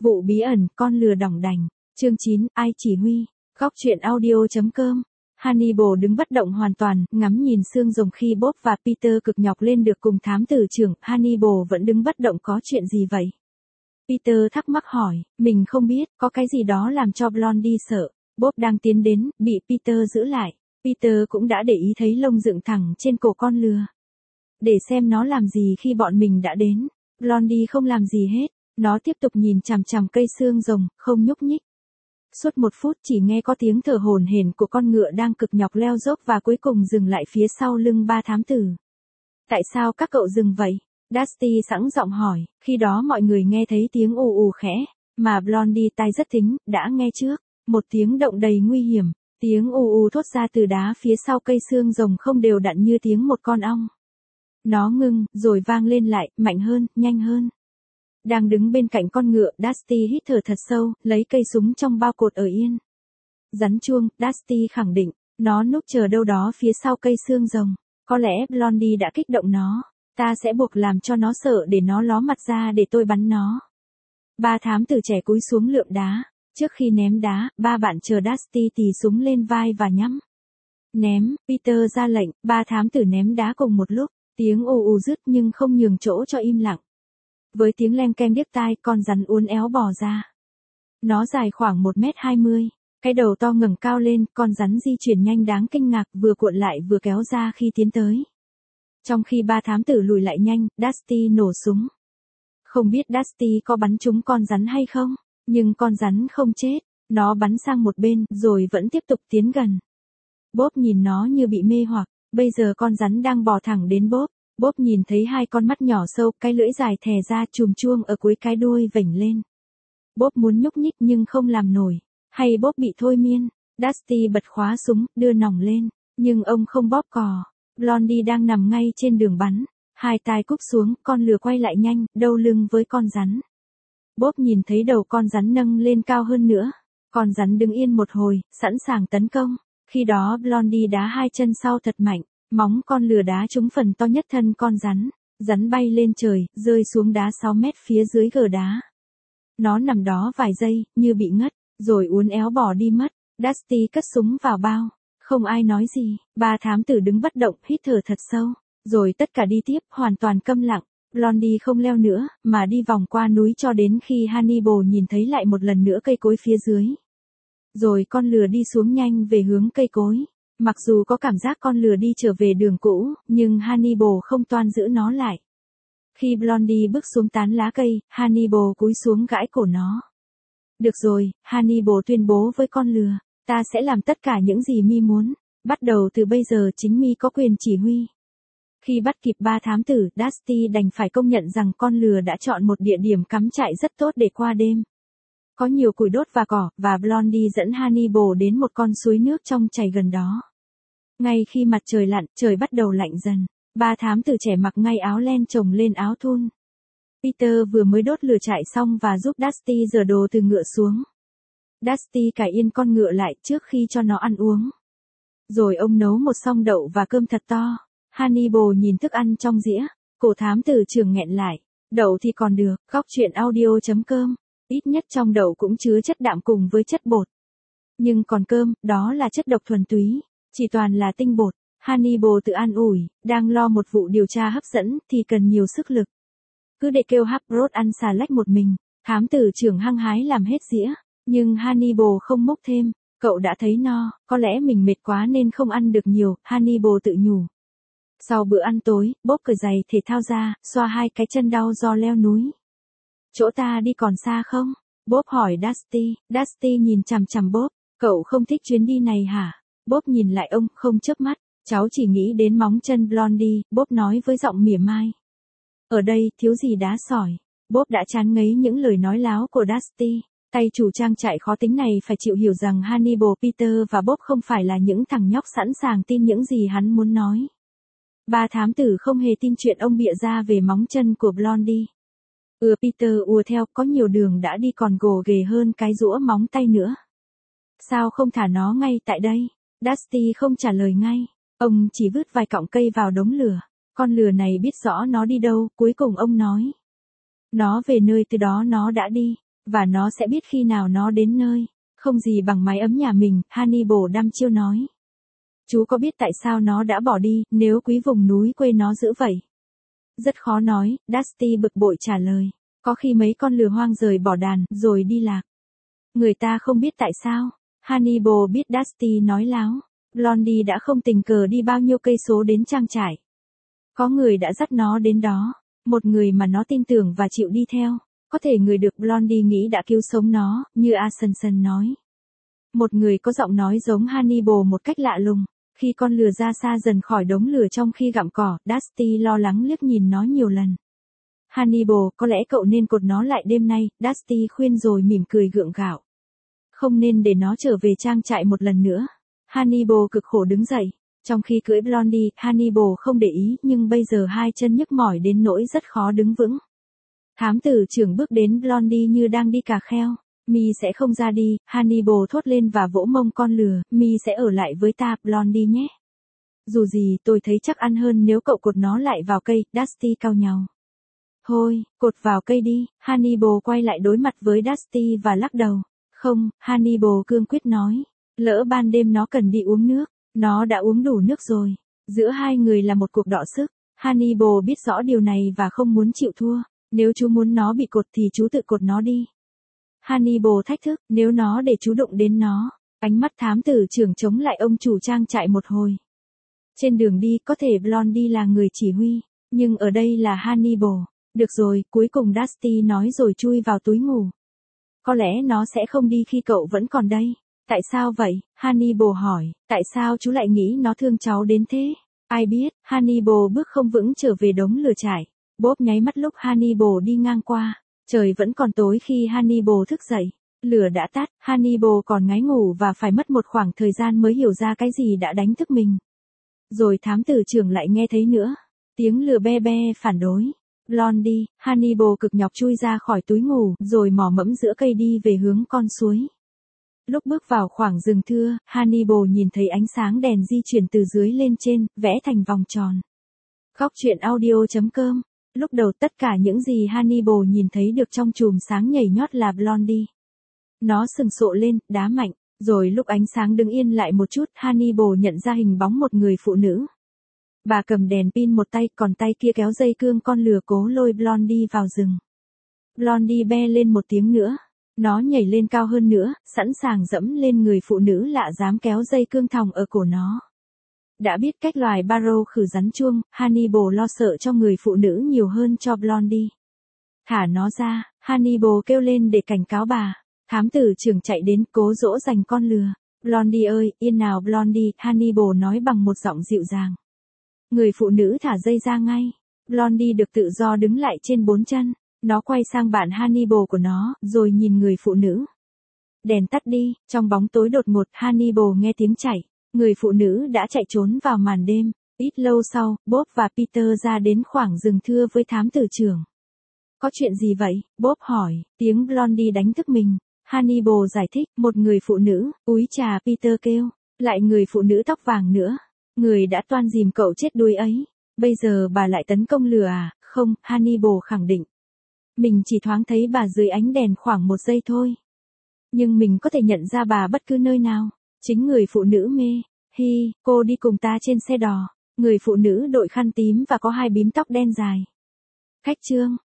Vụ bí ẩn, con lừa đỏng đành. Chương 9, ai chỉ huy? Góc truyện audio.com. Hannibal đứng bất động hoàn toàn, ngắm nhìn xương rồng khi Bob và Peter cực nhọc lên được cùng thám tử trưởng. Hannibal vẫn đứng bất động, có chuyện gì vậy? Peter thắc mắc hỏi, mình không biết, có cái gì đó làm cho Blondie sợ. Bob đang tiến đến, bị Peter giữ lại. Peter cũng đã để ý thấy lông dựng thẳng trên cổ con lừa. Để xem nó làm gì khi bọn mình đã đến. Blondie không làm gì hết, nó tiếp tục nhìn chằm chằm cây xương rồng, không nhúc nhích. Suốt 1 phút chỉ nghe có tiếng thở hổn hển của con ngựa đang cực nhọc leo dốc và cuối cùng dừng lại phía sau lưng 3 thám tử. Tại sao các cậu dừng vậy? Dusty sẵn giọng hỏi, khi đó mọi người nghe thấy tiếng ù ù khẽ, mà Blondie tai rất thính, đã nghe trước, một tiếng động đầy nguy hiểm, tiếng ù ù thốt ra từ đá phía sau cây xương rồng không đều đặn như tiếng một con ong. Nó ngưng, rồi vang lên lại, mạnh hơn, nhanh hơn. Đang đứng bên cạnh con ngựa, Dusty hít thở thật sâu, lấy cây súng trong bao cột ở yên. Rắn chuông, Dusty khẳng định, nó núp chờ đâu đó phía sau cây xương rồng. Có lẽ Blondie đã kích động nó. Ta sẽ buộc làm cho nó sợ để nó ló mặt ra để tôi bắn nó. 3 thám tử trẻ cúi xuống lượm đá. Trước khi ném đá, 3 bạn chờ Dusty tì súng lên vai và nhắm. Ném, Peter ra lệnh, 3 thám tử ném đá cùng một lúc. Tiếng ù ù dứt nhưng không nhường chỗ cho im lặng. Với tiếng len keng điếc tai, con rắn uốn éo bò ra. Nó dài khoảng 1m20. Cái đầu to ngẩng cao lên, con rắn di chuyển nhanh đáng kinh ngạc, vừa cuộn lại vừa kéo ra khi tiến tới. Trong khi 3 thám tử lùi lại nhanh, Dusty nổ súng. Không biết Dusty có bắn trúng con rắn hay không, nhưng con rắn không chết. Nó bắn sang một bên, rồi vẫn tiếp tục tiến gần. Bob nhìn nó như bị mê hoặc. Bây giờ con rắn đang bò thẳng đến Bob. Bob nhìn thấy 2 con mắt nhỏ sâu, cái lưỡi dài thè ra chùm chuông ở cuối cái đuôi vểnh lên. Bob muốn nhúc nhích nhưng không làm nổi. Hay Bob bị thôi miên. Dusty bật khóa súng, đưa nòng lên. Nhưng ông không bóp cò. Blondie đang nằm ngay trên đường bắn. 2 tai cúp xuống, con lừa quay lại nhanh, đâu lưng với con rắn. Bob nhìn thấy đầu con rắn nâng lên cao hơn nữa. Con rắn đứng yên một hồi, sẵn sàng tấn công. Khi đó Blondie đá 2 chân sau thật mạnh. Móng con lừa đá trúng phần to nhất thân con rắn. Rắn bay lên trời, rơi xuống đá 6 mét phía dưới gờ đá. Nó nằm đó vài giây, như bị ngất, rồi uốn éo bỏ đi mất. Dusty cất súng vào bao. Không ai nói gì. 3 thám tử đứng bất động, hít thở thật sâu. Rồi tất cả đi tiếp, hoàn toàn câm lặng. Blondie không leo nữa, mà đi vòng qua núi cho đến khi Hannibal nhìn thấy lại một lần nữa cây cối phía dưới. Rồi con lừa đi xuống nhanh về hướng cây cối. Mặc dù có cảm giác con lừa đi trở về đường cũ, nhưng Hannibal không toan giữ nó lại. Khi Blondie bước xuống tán lá cây, Hannibal cúi xuống gãi cổ nó. Được rồi, Hannibal tuyên bố với con lừa, ta sẽ làm tất cả những gì mi muốn. Bắt đầu từ bây giờ chính mi có quyền chỉ huy. Khi bắt kịp 3 thám tử, Dusty đành phải công nhận rằng con lừa đã chọn một địa điểm cắm trại rất tốt để qua đêm. Có nhiều củi đốt và cỏ, và Blondie dẫn Hannibal đến một con suối nước trong chảy gần đó. Ngay khi mặt trời lặn, trời bắt đầu lạnh dần. 3 thám tử trẻ mặc ngay áo len chồng lên áo thun. Peter vừa mới đốt lửa trại xong và giúp Dusty giở đồ từ ngựa xuống. Dusty cài yên con ngựa lại trước khi cho nó ăn uống. Rồi ông nấu một xông đậu và cơm thật to. Hannibal nhìn thức ăn trong dĩa. Cổ thám tử trưởng nghẹn lại. Đậu thì còn được, góc truyện audio.com. Ít nhất trong đậu cũng chứa chất đạm cùng với chất bột. Nhưng còn cơm, đó là chất độc thuần túy. Chỉ toàn là tinh bột. Hannibal tự an ủi, đang lo một vụ điều tra hấp dẫn thì cần nhiều sức lực. Cứ để kêu Harold ăn xà lách một mình. Thám tử trưởng hăng hái làm hết dĩa. Nhưng Hannibal không múc thêm. Cậu đã thấy no, có lẽ mình mệt quá nên không ăn được nhiều, Hannibal tự nhủ. Sau bữa ăn tối, Bob cởi giày thể thao ra, xoa 2 cái chân đau do leo núi. Chỗ ta đi còn xa không? Bob hỏi Dusty. Dusty nhìn chằm chằm Bob. Cậu không thích chuyến đi này hả? Bob nhìn lại ông, không chớp mắt. Cháu chỉ nghĩ đến móng chân Blondie, Bob nói với giọng mỉa mai. Ở đây, thiếu gì đá sỏi. Bob đã chán ngấy những lời nói láo của Dusty. Tay chủ trang trại khó tính này phải chịu hiểu rằng Hannibal, Peter và Bob không phải là những thằng nhóc sẵn sàng tin những gì hắn muốn nói. 3 thám tử không hề tin chuyện ông bịa ra về móng chân của Blondie. Peter ùa theo, có nhiều đường đã đi còn gồ ghề hơn cái giũa móng tay nữa. Sao không thả nó ngay tại đây? Dusty không trả lời ngay. Ông chỉ vứt vài cọng cây vào đống lửa. Con lừa này biết rõ nó đi đâu, cuối cùng ông nói. Nó về nơi từ đó nó đã đi. và nó sẽ biết khi nào nó đến nơi. Không gì bằng mái ấm nhà mình, Hannibal đăm chiêu nói. Chú có biết tại sao nó đã bỏ đi, nếu quý vùng núi quê nó giữ vậy? Rất khó nói, Dusty bực bội trả lời. Có khi mấy con lừa hoang rời bỏ đàn, rồi đi lạc. Người ta không biết tại sao. Hannibal biết Dusty nói láo. Blondie đã không tình cờ đi bao nhiêu cây số đến trang trại. Có người đã dắt nó đến đó. Một người mà nó tin tưởng và chịu đi theo. Có thể người được Blondie nghĩ đã cứu sống nó, như Ascension nói. Một người có giọng nói giống Hannibal một cách lạ lùng. Khi con lừa ra xa dần khỏi đống lửa trong khi gặm cỏ, Dusty lo lắng liếc nhìn nó nhiều lần. Hannibal, có lẽ cậu nên cột nó lại đêm nay, Dusty khuyên rồi mỉm cười gượng gạo. Không nên để nó trở về trang trại một lần nữa. Hannibal cực khổ đứng dậy. Trong khi cưỡi Blondie, Hannibal không để ý nhưng bây giờ hai chân nhức mỏi đến nỗi rất khó đứng vững. Thám tử trưởng bước đến Blondie như đang đi cà kheo. Mi sẽ không ra đi, Hannibal thốt lên và vỗ mông con lừa, Mi sẽ ở lại với ta, Blondie nhé. Dù gì tôi thấy chắc ăn hơn nếu cậu cột nó lại vào cây, Dusty cau nhàu. Thôi, cột vào cây đi, Hannibal quay lại đối mặt với Dusty và lắc đầu. Không, Hannibal cương quyết nói. Lỡ ban đêm nó cần đi uống nước, nó đã uống đủ nước rồi. Giữa hai người là một cuộc đọ sức. Hannibal biết rõ điều này và không muốn chịu thua. Nếu chú muốn nó bị cột thì chú tự cột nó đi. Hannibal thách thức, nếu nó để chú đụng đến nó. Ánh mắt thám tử trưởng chống lại ông chủ trang trại một hồi. Trên đường đi có thể Blondie là người chỉ huy, nhưng ở đây là Hannibal. Được rồi, cuối cùng Dusty nói rồi chui vào túi ngủ. Có lẽ nó sẽ không đi khi cậu vẫn còn đây. Tại sao vậy? Hannibal hỏi, tại sao chú lại nghĩ nó thương cháu đến thế? Ai biết, Hannibal bước không vững trở về đống lửa trại. Bob nháy mắt lúc Hannibal đi ngang qua. Trời vẫn còn tối khi Hannibal thức dậy. Lửa đã tắt, Hannibal còn ngáy ngủ và phải mất một khoảng thời gian mới hiểu ra cái gì đã đánh thức mình. Rồi thám tử trưởng lại nghe thấy nữa. Tiếng lửa be be phản đối. Blondie, Hannibal cực nhọc chui ra khỏi túi ngủ, rồi mò mẫm giữa cây đi về hướng con suối. Lúc bước vào khoảng rừng thưa, Hannibal nhìn thấy ánh sáng đèn di chuyển từ dưới lên trên, vẽ thành vòng tròn. Góc truyện audio.com. Lúc đầu tất cả những gì Hannibal nhìn thấy được trong chùm sáng nhảy nhót là Blondie. Nó sừng sộ lên, đá mạnh, rồi lúc ánh sáng đứng yên lại một chút, Hannibal nhận ra hình bóng một người phụ nữ. Bà cầm đèn pin một tay, còn tay kia kéo dây cương con lừa cố lôi Blondie vào rừng. Blondie be lên một tiếng nữa. Nó nhảy lên cao hơn nữa, sẵn sàng dẫm lên người phụ nữ lạ dám kéo dây cương thòng ở cổ nó. Đã biết cách loài barrow khử rắn chuông, Hannibal lo sợ cho người phụ nữ nhiều hơn cho Blondie. Thả nó ra, Hannibal kêu lên để cảnh cáo bà. Thám tử trưởng chạy đến cố dỗ dành con lừa. Blondie ơi, yên nào Blondie, Hannibal nói bằng một giọng dịu dàng. Người phụ nữ thả dây ra ngay. Blondie được tự do đứng lại trên bốn chân. Nó quay sang bạn Hannibal của nó, rồi nhìn người phụ nữ. Đèn tắt đi, trong bóng tối đột ngột Hannibal nghe tiếng chạy. Người phụ nữ đã chạy trốn vào màn đêm. Ít lâu sau, Bob và Peter ra đến khoảng rừng thưa với thám tử trưởng. Có chuyện gì vậy? Bob hỏi, tiếng Blondie đánh thức mình. Hannibal giải thích, một người phụ nữ, úi trà Peter kêu. Lại người phụ nữ tóc vàng nữa. Người đã toan dìm cậu chết đuối ấy. Bây giờ bà lại tấn công lừa à? Không, Hannibal khẳng định. Mình chỉ thoáng thấy bà dưới ánh đèn khoảng một giây thôi. Nhưng mình có thể nhận ra bà bất cứ nơi nào. Chính người phụ nữ mê. Hi, cô đi cùng ta trên xe đò. Người phụ nữ đội khăn tím và có hai bím tóc đen dài. Khách trương,